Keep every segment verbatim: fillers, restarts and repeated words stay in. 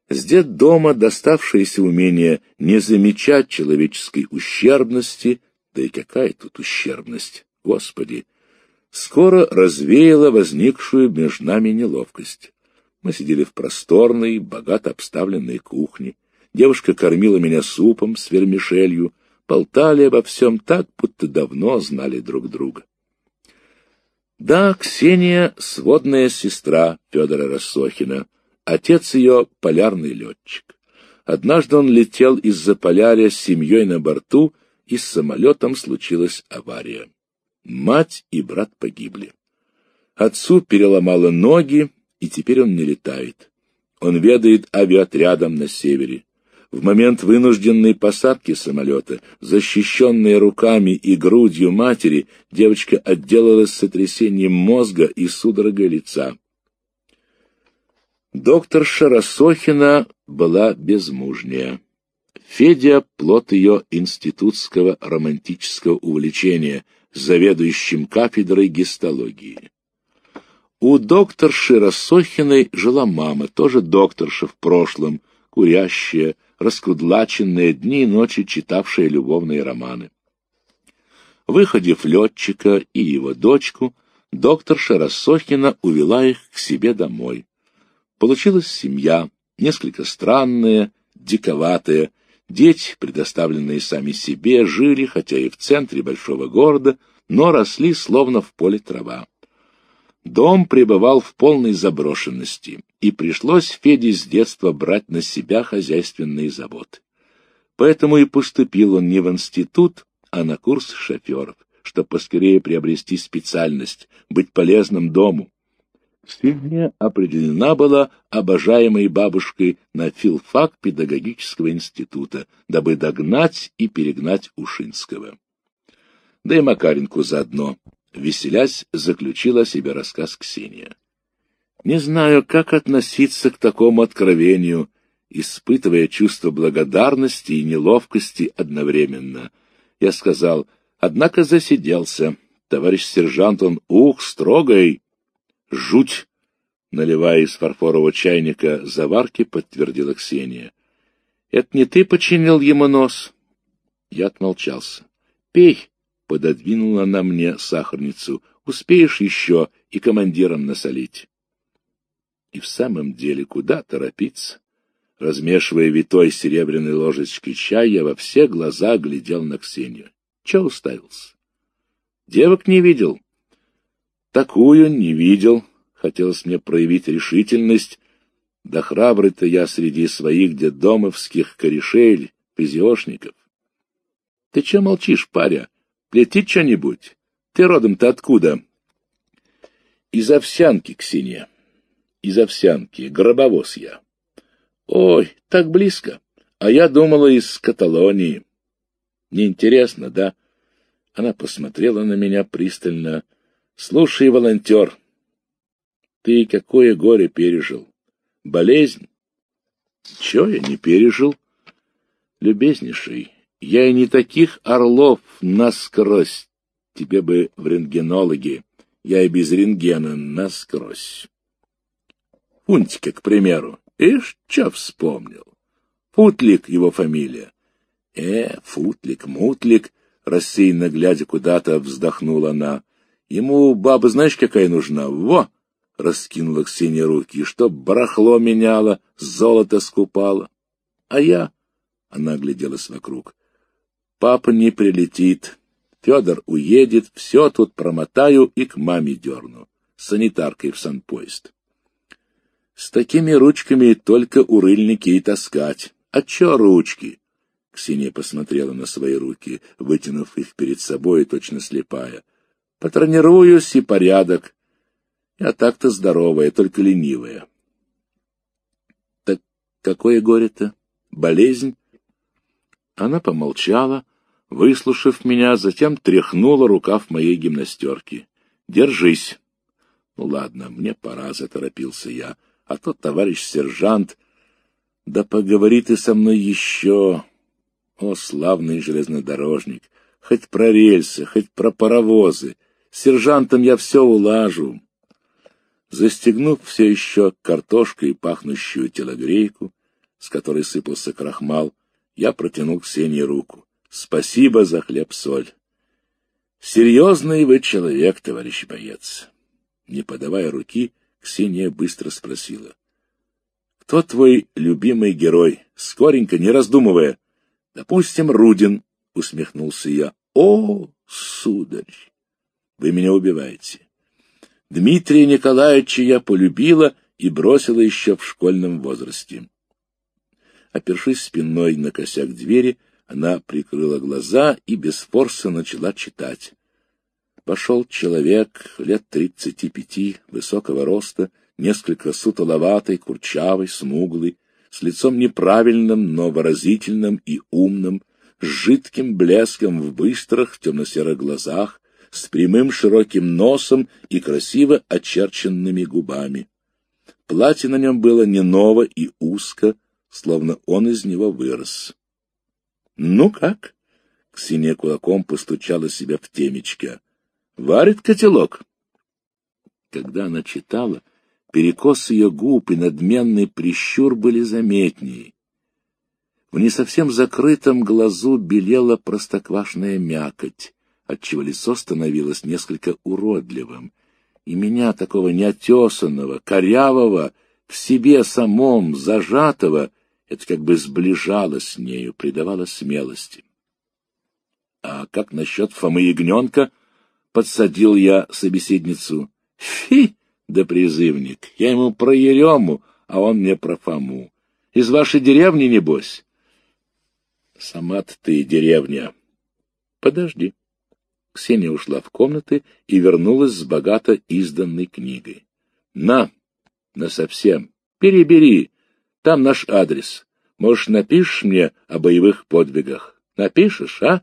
С детдома доставшееся умение не замечать человеческой ущербности, да и какая тут ущербность, Господи, скоро развеяло возникшую между нами неловкость. Мы сидели в просторной, богато обставленной кухне. Девушка кормила меня супом с вермишелью, болтали обо всем так, будто давно знали друг друга. Да, Ксения — сводная сестра Федора Рассохина, отец ее — полярный летчик. Однажды он летел из-за Полярья с семьей на борту, и с самолетом случилась авария. Мать и брат погибли. Отцу переломало ноги, и теперь он не летает. Он ведает авиаотрядом на севере. В момент вынужденной посадки самолета, защищенная руками и грудью матери, девочка отделалась сотрясением мозга и судорогой лица. Докторша Рассохина была безмужняя. Федя — плод ее институтского романтического увлечения, заведующим кафедрой гистологии. У докторши Рассохиной жила мама, тоже докторша в прошлом, курящая, раскудлаченная, дни и ночи читавшая любовные романы. Выходив летчика и его дочку, докторша Рассохина увела их к себе домой. Получилась семья, несколько странная, диковатая. Дети, предоставленные сами себе, жили, хотя и в центре большого города, но росли словно в поле трава. Дом пребывал в полной заброшенности, и пришлось Феде с детства брать на себя хозяйственные заботы. Поэтому и поступил он не в институт, а на курс шоферов, чтобы поскорее приобрести специальность, быть полезным дому. Ксения определена была обожаемой бабушкой на филфак педагогического института, дабы догнать и перегнать Ушинского. Да и Макаренку заодно. Веселясь, заключила о себе рассказ Ксения. Не знаю, как относиться к такому откровению, испытывая чувство благодарности и неловкости одновременно. Я сказал, однако засиделся. Товарищ сержант, он, ух, строгой. Жуть! Наливая из фарфорового чайника заварки, подтвердила Ксения. Это не ты починил ему нос? Я отмолчался. Пей! Пододвинула она мне сахарницу. Успеешь еще и командиром насолить. И в самом деле, куда торопиться? Размешивая витой серебряной ложечкой чай, я во все глаза глядел на Ксению. Че уставился? Девок не видел? Такую не видел. Хотелось мне проявить решительность. Да храбрый-то я среди своих детдомовских корешей, физиошников. Ты че молчишь, паря? Плети что-нибудь. Ты родом-то откуда? Из Овсянки, Ксения. Из Овсянки. Гробовоз я. Ой, так близко. А я думала, из Каталонии. Неинтересно, да? Она посмотрела на меня пристально. Слушай, волонтер, ты какое горе пережил? Болезнь? Чего я не пережил? Любезнейший, я и не таких орлов насквозь. Тебе бы в рентгенологи. Я и без рентгена насквозь. Фунтика, к примеру. Ишь, чё вспомнил? Футлик его фамилия. Э, Футлик, Мутлик, рассеянно глядя куда-то, вздохнула она. Ему баба знаешь, какая нужна? Во! Раскинула Ксения руки, чтоб барахло меняла, золото скупала. А я... Она огляделась вокруг. Папа не прилетит. Федор уедет, все тут промотаю и к маме дерну. С санитаркой в санпоезд. С такими ручками только у рыльники и таскать. А чё ручки? Ксения посмотрела на свои руки, вытянув их перед собой, точно слепая. Потренируюсь и порядок. Я так-то здоровая, только ленивая. Так какое горе-то? Болезнь? Она помолчала, выслушав меня, затем тряхнула рукав моей гимнастерки. Держись. Ну ладно, мне пора, заторопился я. А тот товарищ сержант... Да поговори ты со мной еще. О, славный железнодорожник! Хоть про рельсы, хоть про паровозы. С сержантом я все улажу. Застегнув все еще картошкой пахнущую телогрейку, с которой сыпался крахмал, я протянул Ксении руку. Спасибо за хлеб-соль. Серьезный вы человек, товарищ боец. Не подавая руки, Ксения быстро спросила. Кто твой любимый герой? Скоренько, не раздумывая. Допустим, Рудин, усмехнулся я. О, сударь, вы меня убиваете. Дмитрия Николаевича я полюбила и бросила еще в школьном возрасте. Опершись спиной на косяк двери, она прикрыла глаза и без форса начала читать. Вошел человек лет тридцати пяти, высокого роста, несколько сутуловатый, курчавый, смуглый, с лицом неправильным, но выразительным и умным, с жидким блеском в быстрых темно-серых глазах, с прямым широким носом и красиво очерченными губами. Платье на нем было не ново и узко, словно он из него вырос. — Ну как? — Ксения кулаком постучала себя в темечко. — Варит котелок. Когда она читала, перекос ее губ и надменный прищур были заметнее. В не совсем закрытом глазу белела простоквашная мякоть, отчего лицо становилось несколько уродливым, и меня, такого неотесанного, корявого, в себе самом зажатого, это как бы сближало с нею, придавало смелости. — А как насчет Фомы Ягненка? — подсадил я собеседницу. — Фи, да призывник, я ему про Ерему, а он мне про Фому. Из вашей деревни, небось? — Сама-то ты деревня. — Подожди. Ксения ушла в комнаты и вернулась с богато изданной книгой. — На, насовсем, перебери, там наш адрес. Может, напишешь мне о боевых подвигах? Напишешь, а?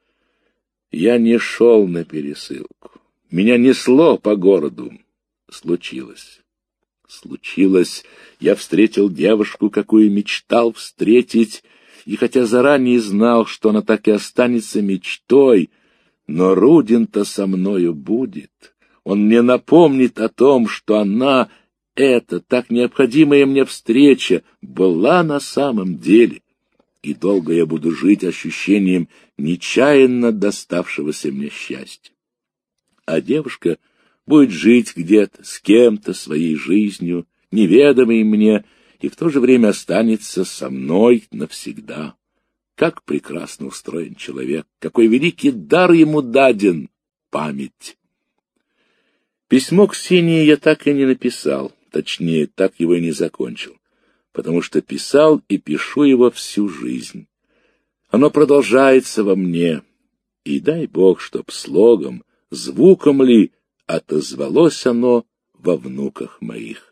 Я не шел на пересылку. Меня несло по городу. Случилось. Случилось. Я встретил девушку, какую мечтал встретить, и хотя заранее знал, что она так и останется мечтой, но Рудин-то со мною будет. Он мне напомнит о том, что она, эта так необходимая мне встреча, была на самом деле. И долго я буду жить ощущением нечаянно доставшегося мне счастья. А девушка будет жить где-то с кем-то своей жизнью, неведомой мне, и в то же время останется со мной навсегда. Как прекрасно устроен человек, какой великий дар ему даден — память. Письмо Ксении я так и не написал, точнее, так его и не закончил, потому что писал и пишу его всю жизнь. Оно продолжается во мне, и дай Бог, чтоб слогом, звуком ли отозвалось оно во внуках моих.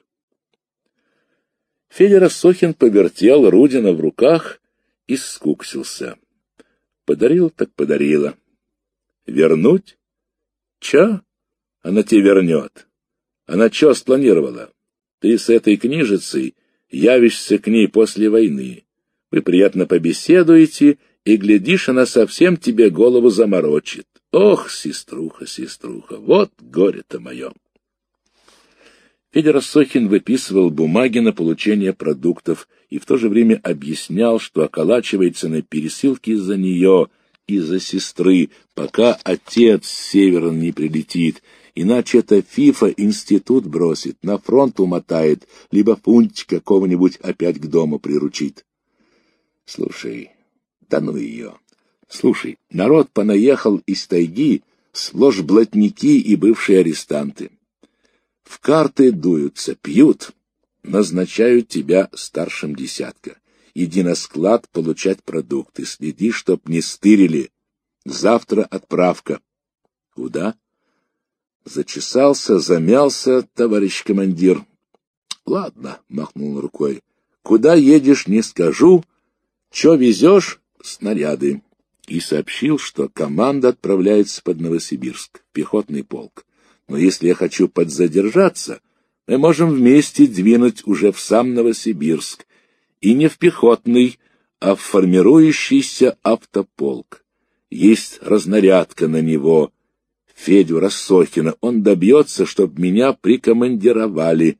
Федя Рассохин повертел Рудина в руках и скуксился. Подарил так подарила. Вернуть? Чё? Она тебе вернет. Она чё спланировала? Ты с этой книжицей явишься к ней после войны. Вы приятно побеседуете, и, глядишь, она совсем тебе голову заморочит. Ох, сеструха, сеструха, вот горе-то мое. Федя Рассохин выписывал бумаги на получение продуктов и в то же время объяснял, что околачивается на пересылке из-за нее, из-за сестры, пока отец с севера не прилетит, иначе это Фифа институт бросит, на фронт умотает, либо фунтик какого-нибудь опять к дому приручит. Слушай, да ну ее. Слушай, народ понаехал из тайги, сплошь блатники и бывшие арестанты. В карты дуются, пьют, назначают тебя старшим десятка. Иди на склад получать продукты, следи, чтоб не стырили. Завтра отправка. Куда? Зачесался, замялся, товарищ командир. Ладно, махнул рукой. Куда едешь, не скажу. Че везешь? Снаряды. И сообщил, что команда отправляется под Новосибирск, пехотный полк. Но если я хочу подзадержаться, мы можем вместе двинуть уже в сам Новосибирск, и не в пехотный, а в формирующийся автополк. Есть разнарядка на него, Федю Рассохина. Он добьется, чтоб меня прикомандировали,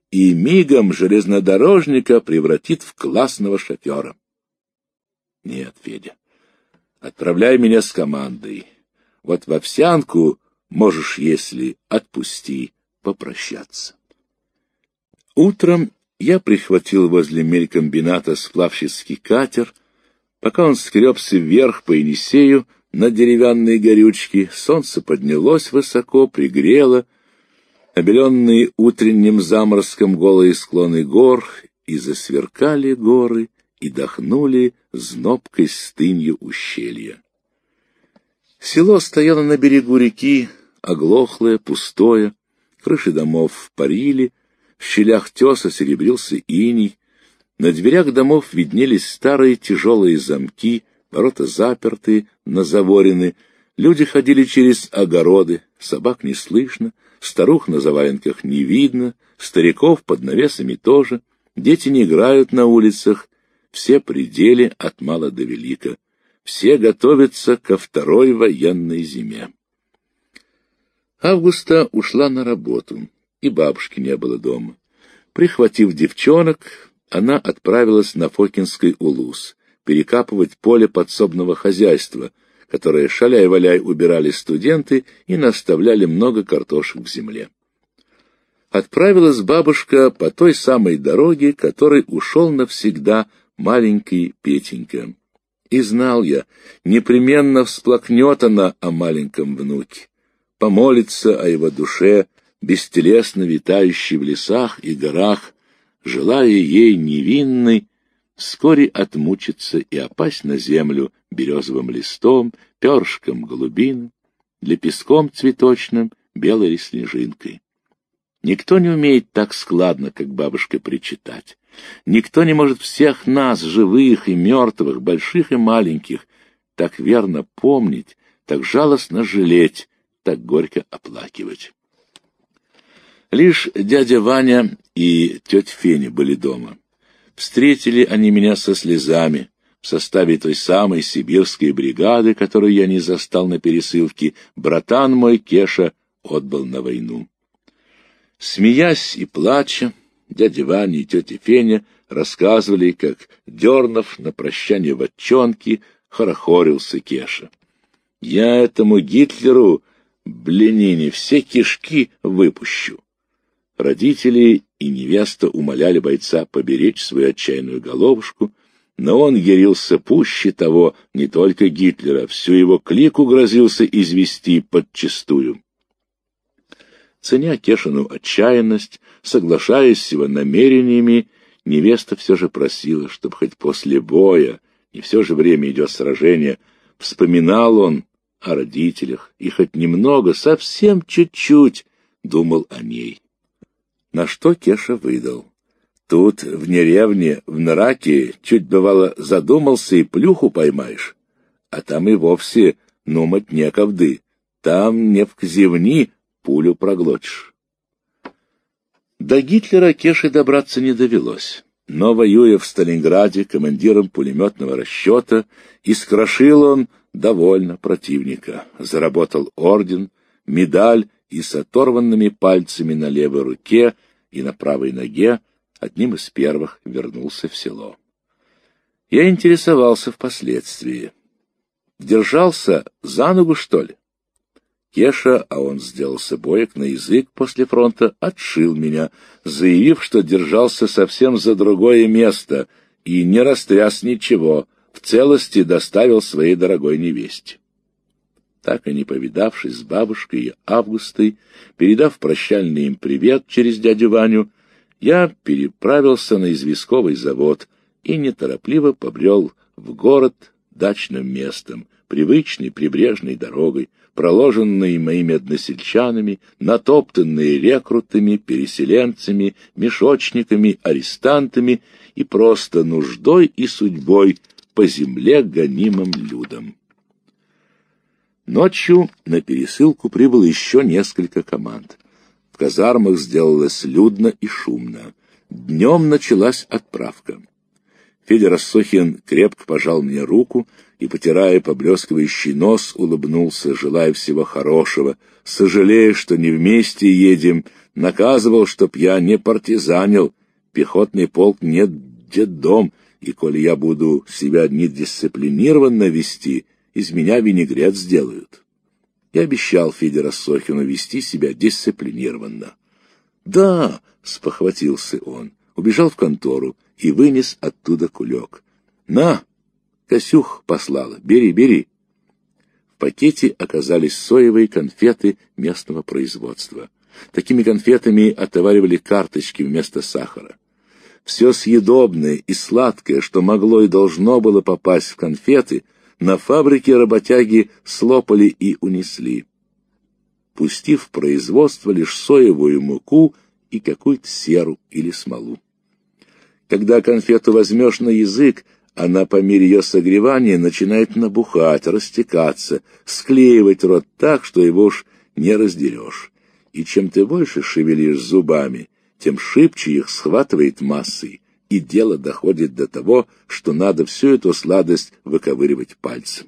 и мигом железнодорожника превратит в классного шофера. Нет, Федя, отправляй меня с командой. Вот в Овсянку можешь, если отпусти, попрощаться. Утром я прихватил возле мелькомбината сплавщицкий катер. Пока он скребся вверх по Енисею на деревянные горючки, солнце поднялось высоко, пригрело, обеленные утренним заморозком голые склоны гор, и засверкали горы, и дохнули знобкой стынью ущелья. Село стояло на берегу реки, оглохлое, пустое, крыши домов парили, в щелях теса серебрился иней, на дверях домов виднелись старые тяжелые замки, ворота запертые, назаворены, люди ходили через огороды, собак не слышно, старух на заваленках не видно, стариков под навесами тоже, дети не играют на улицах, все при деле от мала до велика, все готовятся ко второй военной зиме. Августа ушла на работу, и бабушки не было дома. Прихватив девчонок, она отправилась на Фокинский улус перекапывать поле подсобного хозяйства, которое шаляй-валяй убирали студенты и наставляли много картошек в земле. Отправилась бабушка по той самой дороге, которой ушел навсегда маленький Петенька. И знал я, непременно всплакнет она о маленьком внуке, помолится о его душе, бестелесно витающей в лесах и горах, желая ей невинной вскоре отмучиться и опасть на землю березовым листом, перышком голубиным, лепестком цветочным, белой снежинкой. Никто не умеет так складно, как бабушка, причитать. Никто не может всех нас, живых и мертвых, больших и маленьких, так верно помнить, так жалостно жалеть, так горько оплакивать. Лишь дядя Ваня и тетя Феня были дома. Встретили они меня со слезами в составе той самой сибирской бригады, которую я не застал на пересылке. Братан мой Кеша отбыл на войну. Смеясь и плача, дядя Ваня и тетя Феня рассказывали, как, дернув на прощание вотчонки, хорохорился Кеша. «Я этому Гитлеру, блинине, все кишки выпущу». Родители и невеста умоляли бойца поберечь свою отчаянную головушку, но он ярился пуще того, не только Гитлера, всю его клику грозился извести подчистую. Ценя Кешину отчаянность, соглашаясь с его намерениями, невеста все же просила, чтобы хоть после боя, и все же время идет сражение, вспоминал он о родителях и хоть немного, совсем чуть-чуть думал о ней. На что Кеша выдал. Тут, в деревне, в Нраке, чуть бывало задумался и плюху поймаешь, а там и вовсе нумать некогды, там не вкзевни, пулю проглотишь. До Гитлера Кеше добраться не довелось, но, воюя в Сталинграде командиром пулеметного расчета, искрошил он довольно противника, заработал орден, медаль и с оторванными пальцами на левой руке и на правой ноге одним из первых вернулся в село. Я интересовался впоследствии. Держался за ногу, что ли? Кеша, а он сделался боек на язык после фронта, отшил меня, заявив, что держался совсем за другое место и не растряс ничего, в целости доставил своей дорогой невесте. Так и не повидавшись с бабушкой и Августой, передав прощальный им привет через дядю Ваню, я переправился на известковый завод и неторопливо побрел в город дачным местом, привычной прибрежной дорогой, проложенной моими односельчанами, натоптанной рекрутами, переселенцами, мешочниками, арестантами и просто нуждой и судьбой по земле гонимым людям. Ночью на пересылку прибыло еще несколько команд. В казармах сделалось людно и шумно. Днем началась отправка. Федя Рассохин крепко пожал мне руку и, потирая поблескивающий нос, улыбнулся, желая всего хорошего, сожалея, что не вместе едем, наказывал, чтоб я не партизанил, пехотный полк не детдом, и коли я буду себя недисциплинированно вести, из меня винегрет сделают. Я обещал Феде Рассохину вести себя дисциплинированно. «Да!» — спохватился он, убежал в контору и вынес оттуда кулек. «На! Косюх послала, бери, бери!» В пакете оказались соевые конфеты местного производства. Такими конфетами отоваривали карточки вместо сахара. Все съедобное и сладкое, что могло и должно было попасть в конфеты, на фабрике работяги слопали и унесли, пустив в производство лишь соевую муку и какую-то серу или смолу. Когда конфету возьмешь на язык, она по мере ее согревания начинает набухать, растекаться, склеивать рот так, что его уж не раздерешь. И чем ты больше шевелишь зубами, тем шибче их схватывает массой, и дело доходит до того, что надо всю эту сладость выковыривать пальцем.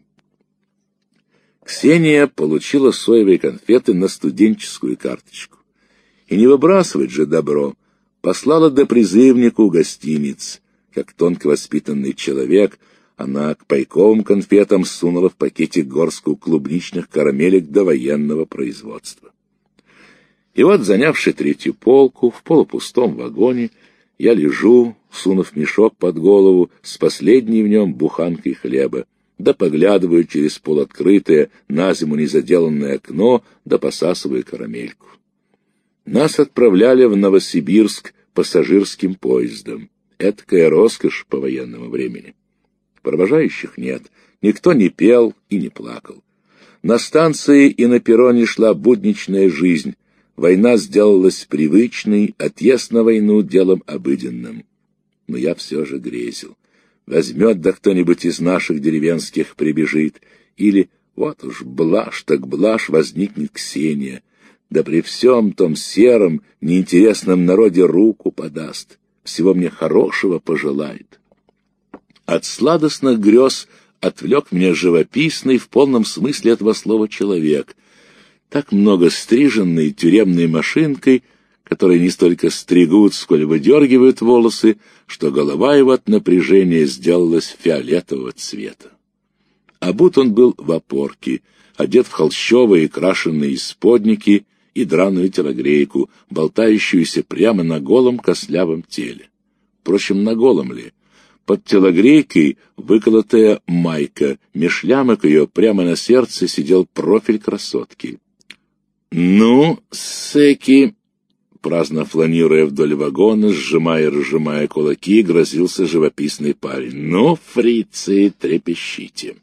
Ксения получила соевые конфеты на студенческую карточку. И не выбрасывать же добро, послала до призывнику гостиниц. Как тонко воспитанный человек, она к пайковым конфетам сунула в пакете горстку клубничных карамелек до военного производства. И вот, занявши третью полку, в полупустом вагоне, я лежу, сунув мешок под голову с последней в нем буханкой хлеба, да поглядываю через полуоткрытое, на зиму незаделанное окно, да посасываю карамельку. Нас отправляли в Новосибирск пассажирским поездом. Эткая роскошь по военному времени. Провожающих нет, никто не пел и не плакал. На станции и на перроне шла будничная жизнь. Война сделалась привычной, отъезд на войну делом обыденным. Но я все же грезил. Возьмет да кто-нибудь из наших деревенских прибежит, или, вот уж блажь так блажь, возникнет Ксения, да при всем том сером, неинтересном народе руку подаст, всего мне хорошего пожелает. От сладостных грез отвлек меня живописный, в полном смысле этого слова, человек, так много стриженный тюремной машинкой, которые не столько стригут, сколь выдергивают волосы, что голова его от напряжения сделалась фиолетового цвета. Обут он был в опорке, одет в холщовые крашеные исподники и драную телогрейку, болтающуюся прямо на голом костлявом теле. Впрочем, на голом ли? Под телогрейкой выколотая майка, меж лямок ее прямо на сердце сидел профиль красотки. «Ну, сэки!» Праздно фланируя вдоль вагона, сжимая и разжимая кулаки, грозился живописный парень. «Ну, фрицы, трепещите!»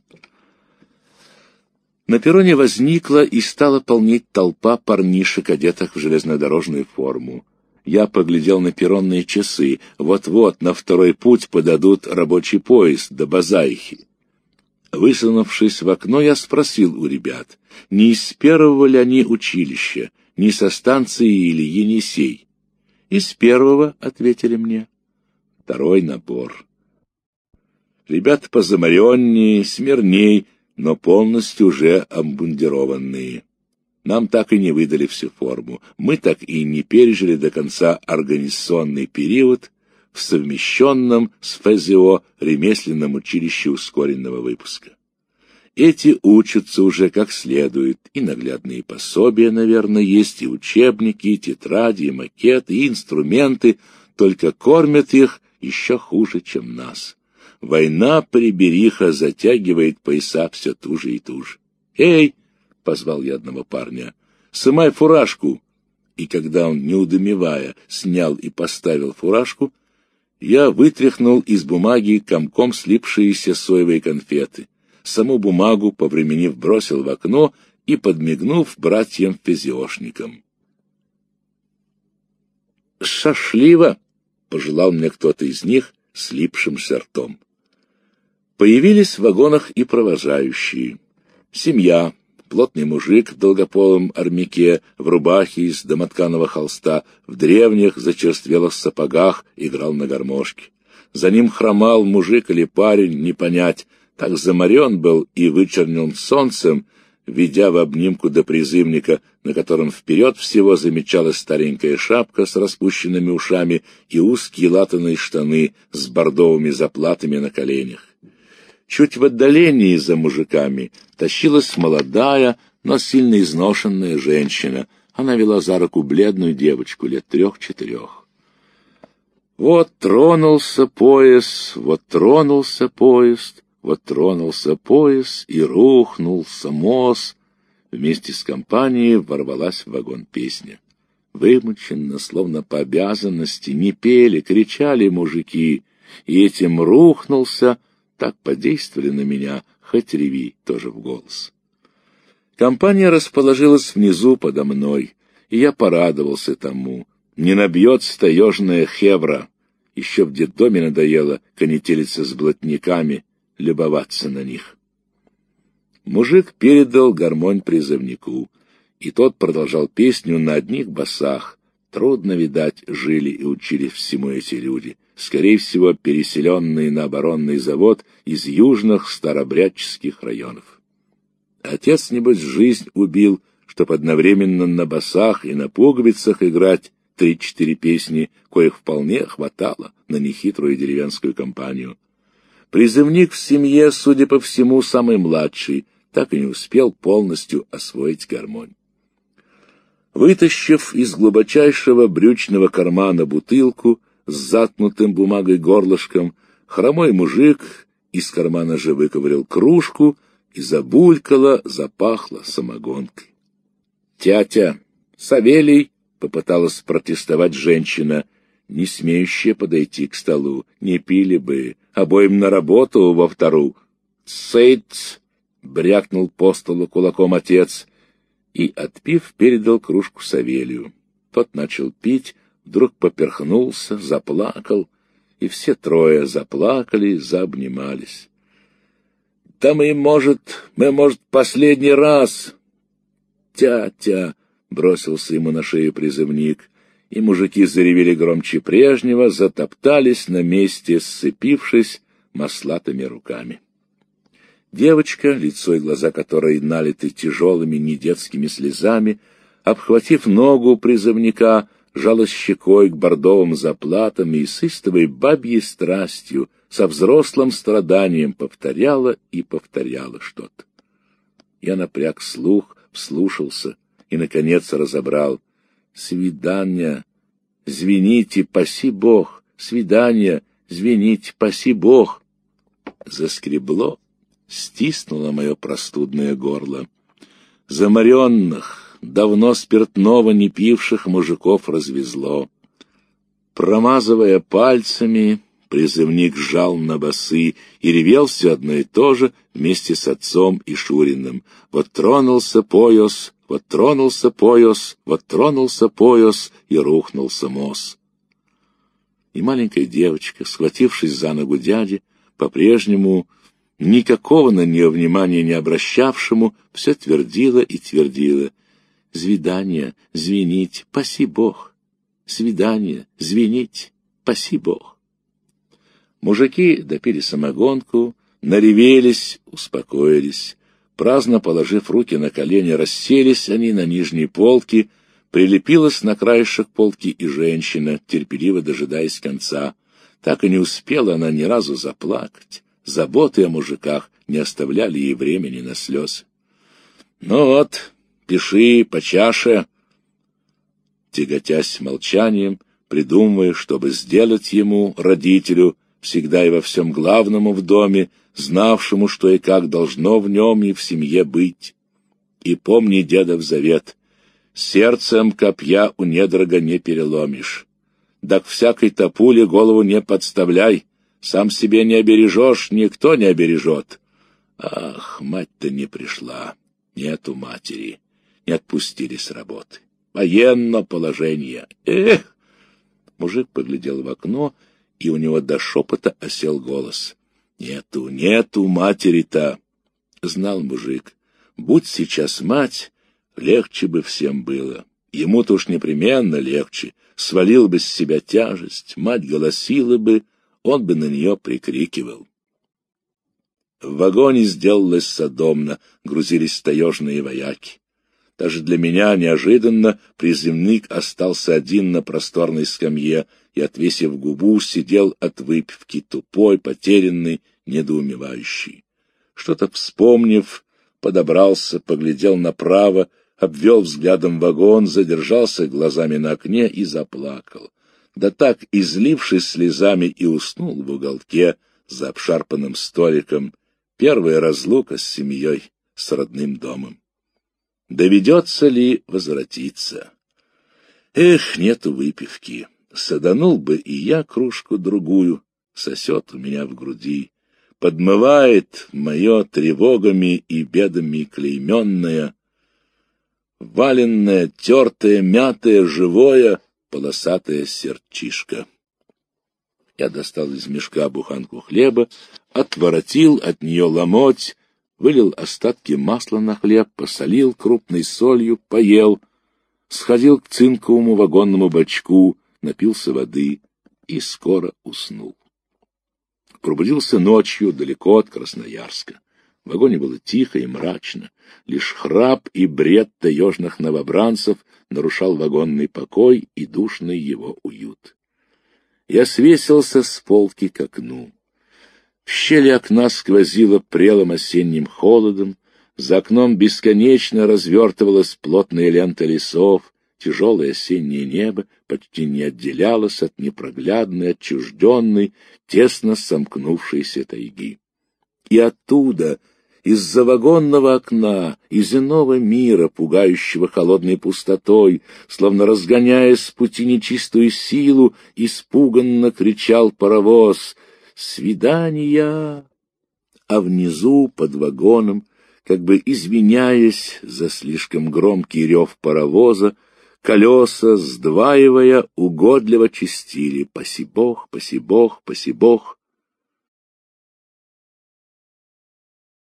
На перроне возникла и стала полнеть толпа парнишек, одетых в железнодорожную форму. Я поглядел на перронные часы. Вот-вот на второй путь подадут рабочий поезд до Базайхи. Высунувшись в окно, я спросил у ребят, не из первого ли они училища, не со станции или Енисей. «Из первого», — ответили мне. Второй набор. Ребята позамареннее, смирней, но полностью уже обмундированные. Нам так и не выдали всю форму. Мы так и не пережили до конца организационный период в совмещенном с ФЗО ремесленном училище ускоренного выпуска. Эти учатся уже как следует, и наглядные пособия, наверное, есть, и учебники, и тетради, и макеты, и инструменты, только кормят их еще хуже, чем нас. Война прибериха затягивает пояса все туже и туже. «Эй!» — позвал я одного парня. «Сымай фуражку!» И когда он, не удумевая, снял и поставил фуражку, я вытряхнул из бумаги комком слипшиеся соевые конфеты. Саму бумагу, повременив, бросил в окно и, подмигнув братьям-физиошникам. «Шашливо!» — пожелал мне кто-то из них слипшимся ртом. Появились в вагонах и провожающие. Семья, плотный мужик в долгополом армяке, в рубахе из домотканого холста, в древних зачерствелых сапогах играл на гармошке. За ним хромал мужик или парень, не понять, так заморен был и вычернен солнцем, ведя в обнимку до призывника, на котором вперед всего замечалась старенькая шапка с распущенными ушами и узкие латаные штаны с бордовыми заплатами на коленях. Чуть в отдалении за мужиками тащилась молодая, но сильно изношенная женщина. Она вела за руку бледную девочку лет трех-четырех. Вот тронулся поезд, вот тронулся поезд, вот тронулся поезд и рухнулся мост. Вместе с компанией ворвалась в вагон песня. Вымученно, словно по обязанности, не пели, кричали мужики, и этим рухнулся, так подействовали на меня, хоть реви, тоже в голос. Компания расположилась внизу подо мной, и я порадовался тому. Не набьется таежная хевра. Еще в детдоме надоело конетелиться с блатниками, любоваться на них. Мужик передал гармонь призывнику, и тот продолжал песню на одних басах. Трудно, видать, жили и учились всему эти люди, скорее всего, переселенные на оборонный завод из южных старобрядческих районов. Отец, небось, жизнь убил, чтоб одновременно на басах и на пуговицах играть три-четыре песни, коих вполне хватало на нехитрую деревенскую компанию. Призывник в семье, судя по всему, самый младший, так и не успел полностью освоить гармонь. Вытащив из глубочайшего брючного кармана бутылку с заткнутым бумагой горлышком, хромой мужик из кармана же выковырял кружку и забулькало, запахло самогонкой. «Тятя, Савелий!» — попыталась протестовать женщина, не смеющая подойти к столу. «Не пили бы, обоим на работу во вторую». «Цейц!» — брякнул по столу кулаком отец и, отпив, передал кружку Савелию. Тот начал пить, вдруг поперхнулся, заплакал, и все трое заплакали, заобнимались. «Да мы, может, мы, может, последний раз...» «Тятя!» — бросился ему на шею призывник, и мужики заревели громче прежнего, затоптались на месте, сцепившись маслатыми руками. Девочка, лицо и глаза которой налиты тяжелыми недетскими слезами, обхватив ногу призывника, жалась щекой к бордовым заплатам и с истовой бабьей страстью, со взрослым страданием повторяла и повторяла что-то. Я напряг слух, вслушался и, наконец, разобрал. «Свидания, звените, паси Бог! Свидания, звените, паси Бог!» Заскребло, стиснуло мое простудное горло. Заморенных, давно спиртного не пивших мужиков развезло. Промазывая пальцами, призывник жал на басы и ревел все одно и то же вместе с отцом и Шуриным. Вот тронулся пояс, вот тронулся пояс, вот тронулся пояс, и рухнулся мост. И маленькая девочка, схватившись за ногу дяди, по-прежнему никакого на нее внимания не обращавшему, все твердила и твердила: «Свидание, звенить, паси Бог! Свидание, звенить, паси Бог!» Мужики допили самогонку, наревелись, успокоились. Праздно положив руки на колени, расселись они на нижней полке, прилепилась на краешек полки и женщина, терпеливо дожидаясь конца. Так и не успела она ни разу заплакать. Заботы о мужиках не оставляли ей времени на слезы. «Ну вот, пиши по чаше», тяготясь молчанием, придумывая, чтобы сделать ему, родителю, всегда и во всем главному в доме, знавшему, что и как должно в нем и в семье быть. И помни дедов завет: сердцем копья у недорога не переломишь. Да к всякой топуле голову не подставляй, сам себе не обережешь, никто не обережет. Ах, мать-то не пришла, нету матери, не отпустили с работы. Военно положение. Эх! Мужик поглядел в окно, и у него до шепота осел голос. Нету, нету матери-то. Знал мужик, будь сейчас мать, легче бы всем было. Ему-то уж непременно легче. Свалил бы с себя тяжесть, мать голосила бы, он бы на нее прикрикивал. В вагоне сделалось содомно, грузились таежные вояки. Даже для меня неожиданно приземник остался один на просторной скамье и, отвесив губу, сидел от выпивки, тупой, потерянный, недоумевающий. Что-то вспомнив, подобрался, поглядел направо, обвел взглядом вагон, задержался глазами на окне и заплакал. Да так, излившись слезами, и уснул в уголке за обшарпанным столиком. Первая разлука с семьей, с родным домом. Доведется ли возвратиться? Эх, нету выпивки. Саданул бы и я кружку-другую, сосет у меня в груди. Подмывает мое тревогами и бедами клейменное, валенное, тертое, мятое, живое, полосатое сердчишко. Я достал из мешка буханку хлеба, отворотил от нее ломоть, вылил остатки масла на хлеб, посолил крупной солью, поел, сходил к цинковому вагонному бачку, напился воды и скоро уснул. Пробудился ночью далеко от Красноярска. В вагоне было тихо и мрачно. Лишь храп и бред таежных новобранцев нарушал вагонный покой и душный его уют. Я свесился с полки к окну. В щели окна сквозило прелым осенним холодом, за окном бесконечно развертывалась плотная лента лесов, тяжелое осеннее небо почти не отделялось от непроглядной, отчужденной, тесно сомкнувшейся тайги. И оттуда, из-за вагонного окна, из иного мира, пугающего холодной пустотой, словно разгоняя с пути нечистую силу, испуганно кричал паровоз «Свидания!». А внизу, под вагоном, как бы извиняясь за слишком громкий рев паровоза, колеса, сдваивая, угодливо чистили «Паси Бог, паси Бог, паси Бог».